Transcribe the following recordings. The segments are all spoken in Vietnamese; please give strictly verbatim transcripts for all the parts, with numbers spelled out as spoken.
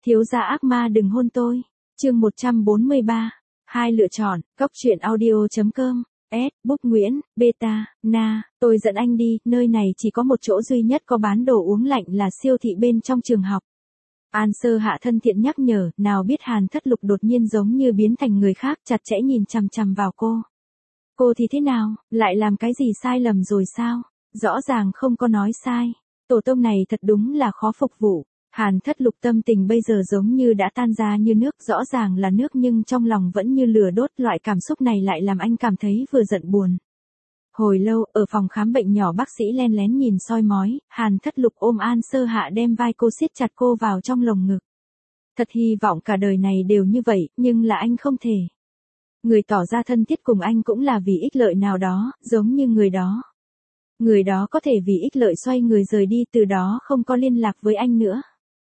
Thiếu gia ác ma đừng hôn tôi. Chương một trăm bốn mươi ba. Hai lựa chọn, Cóc truyện audio chấm com. S, Book Nguyễn, Beta, Na, tôi dẫn anh đi, nơi này chỉ có một chỗ duy nhất có bán đồ uống lạnh là siêu thị bên trong trường học. An Sơ Hạ thân thiện nhắc nhở, nào biết Hàn Thất Lục đột nhiên giống như biến thành người khác, chặt chẽ nhìn chằm chằm vào cô. Cô thì thế nào, lại làm cái gì sai lầm rồi sao? Rõ ràng không có nói sai. Tổ tông này thật đúng là khó phục vụ. Hàn Thất Lục tâm tình bây giờ giống như đã tan ra như nước, rõ ràng là nước nhưng trong lòng vẫn như lửa đốt, loại cảm xúc này lại làm anh cảm thấy vừa giận buồn. Hồi lâu, ở phòng khám bệnh nhỏ bác sĩ len lén nhìn soi mói, Hàn Thất Lục ôm An Sơ Hạ đem vai cô siết chặt cô vào trong lồng ngực. Thật hy vọng cả đời này đều như vậy, nhưng là anh không thể. Người tỏ ra thân thiết cùng anh cũng là vì ích lợi nào đó, giống như người đó. Người đó có thể vì ích lợi xoay người rời đi, từ đó không có liên lạc với anh nữa.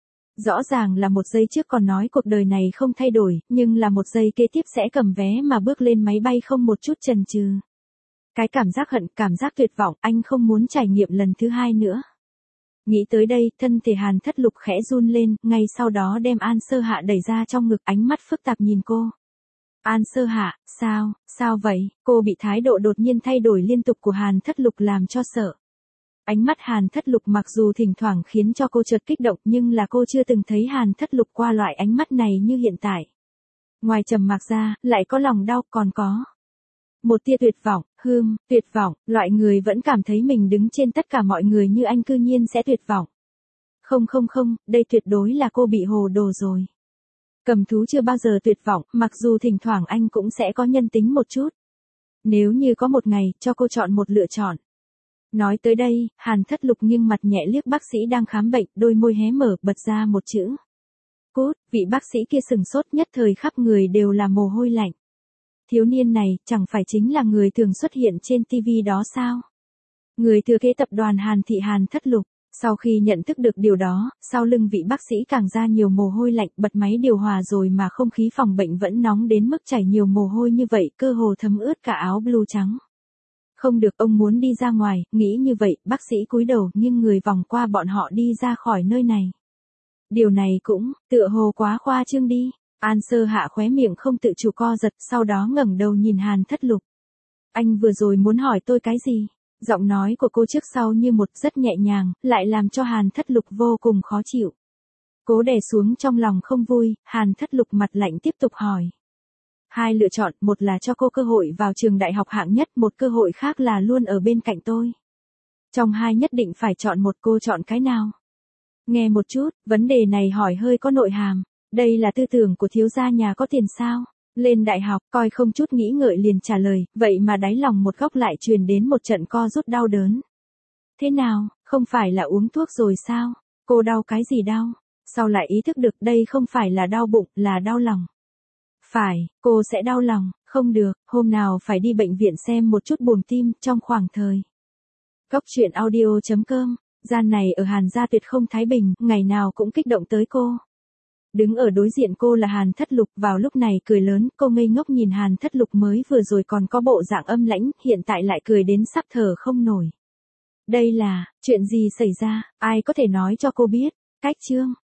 Rõ ràng là một giây trước còn nói cuộc đời này không thay đổi, nhưng là một giây kế tiếp sẽ cầm vé mà bước lên máy bay không một chút chần chừ. Cái cảm giác hận, cảm giác tuyệt vọng, anh không muốn trải nghiệm lần thứ hai nữa. Nghĩ tới đây, thân thể Hàn Thất Lục khẽ run lên, ngay sau đó đem An Sơ Hạ đẩy ra trong ngực, ánh mắt phức tạp nhìn cô. An Sơ Hạ, sao, sao vậy? Cô bị thái độ đột nhiên thay đổi liên tục của Hàn Thất Lục làm cho sợ. Ánh mắt Hàn Thất Lục mặc dù thỉnh thoảng khiến cho cô chợt kích động, nhưng là cô chưa từng thấy Hàn Thất Lục qua loại ánh mắt này như hiện tại. Ngoài trầm mặc ra, lại có lòng đau, còn có một tia tuyệt vọng, hương, tuyệt vọng, loại người vẫn cảm thấy mình đứng trên tất cả mọi người như anh cư nhiên sẽ tuyệt vọng. Không không không, đây tuyệt đối là cô bị hồ đồ rồi. Cầm thú chưa bao giờ tuyệt vọng, mặc dù thỉnh thoảng anh cũng sẽ có nhân tính một chút. Nếu như có một ngày, cho cô chọn một lựa chọn. Nói tới đây, Hàn Thất Lục nghiêng mặt nhẹ liếc bác sĩ đang khám bệnh, đôi môi hé mở, bật ra một chữ. Cút, vị bác sĩ kia sừng sốt, nhất thời khắp người đều là mồ hôi lạnh. Thiếu niên này, chẳng phải chính là người thường xuất hiện trên ti vi đó sao? Người thừa kế tập đoàn Hàn Thị Hàn Thất Lục. Sau khi nhận thức được điều đó, sau lưng vị bác sĩ càng ra nhiều mồ hôi lạnh, bật máy điều hòa rồi mà không khí phòng bệnh vẫn nóng đến mức chảy nhiều mồ hôi như vậy, cơ hồ thấm ướt cả áo blue trắng. Không được, ông muốn đi ra ngoài, nghĩ như vậy, bác sĩ cúi đầu nhưng người vòng qua bọn họ đi ra khỏi nơi này. Điều này cũng, tựa hồ quá khoa trương đi. An Sơ Hạ khóe miệng không tự chủ co giật, sau đó ngẩng đầu nhìn Hàn Thất Lục. Anh vừa rồi muốn hỏi tôi cái gì? Giọng nói của cô trước sau như một, rất nhẹ nhàng, lại làm cho Hàn Thất Lục vô cùng khó chịu. Cố đè xuống trong lòng không vui, Hàn Thất Lục mặt lạnh tiếp tục hỏi. Hai lựa chọn, một là cho cô cơ hội vào trường đại học hạng nhất, một cơ hội khác là luôn ở bên cạnh tôi. Trong hai nhất định phải chọn một, cô chọn cái nào? Nghe một chút, vấn đề này hỏi hơi có nội hàm. Đây là tư tưởng của thiếu gia nhà có tiền sao? Lên đại học, coi không chút nghĩ ngợi liền trả lời, vậy mà đáy lòng một góc lại truyền đến một trận co rút đau đớn. Thế nào, không phải là uống thuốc rồi sao? Cô đau cái gì đau? Sau lại ý thức được đây không phải là đau bụng, là đau lòng. Phải, cô sẽ đau lòng, không được, hôm nào phải đi bệnh viện xem một chút buồng tim, trong khoảng thời. Cóc truyện audio chấm com, gian này ở Hàn gia tuyệt không thái bình, ngày nào cũng kích động tới cô. Đứng ở đối diện cô là Hàn Thất Lục, vào lúc này cười lớn, cô ngây ngốc nhìn Hàn Thất Lục mới vừa rồi còn có bộ dạng âm lãnh, hiện tại lại cười đến sắp thở không nổi. Đây là, chuyện gì xảy ra, ai có thể nói cho cô biết? Cách chương.